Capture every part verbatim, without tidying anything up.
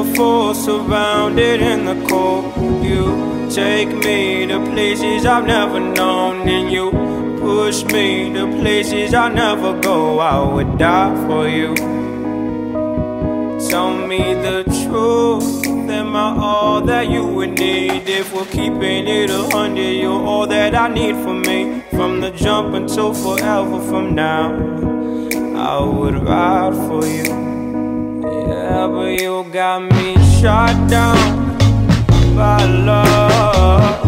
before, surrounded in the cold. You take me to places I've never known, and you push me to places I'll never go. I would die for you. Tell me the truth, am I all that you would need? If we're keeping it a hundred, you're all that I need for me. From the jump until forever from now, I would ride for you. Yeah, but you got me shot down by love.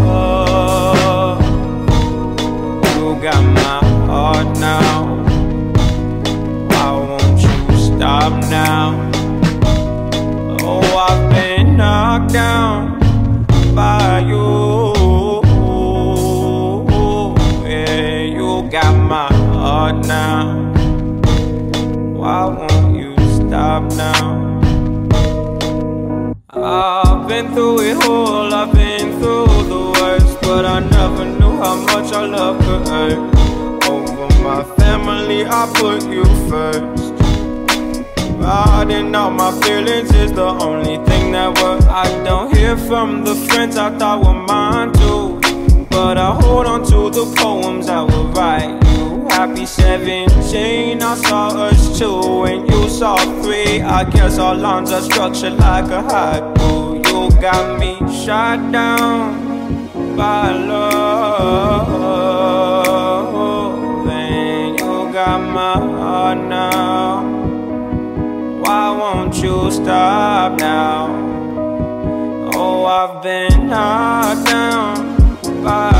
You got my heart now. Why won't you stop now? Oh, I've been knocked down by you. Yeah, you got my heart now. Why won't you stop now? I've been through it all, I've been through the worst, but I never knew how much our love could hurt. Over my family, I put you first. Riding out my feelings is the only thing that works. I don't hear from the friends I thought were mine too, but I hold on to the poems I would write you. Happy seventeen, I saw us two and you saw three. I guess our lines are structured like a haiku. You got me shot down by love, and you got my heart now. Why won't you stop now? Oh, I've been knocked down by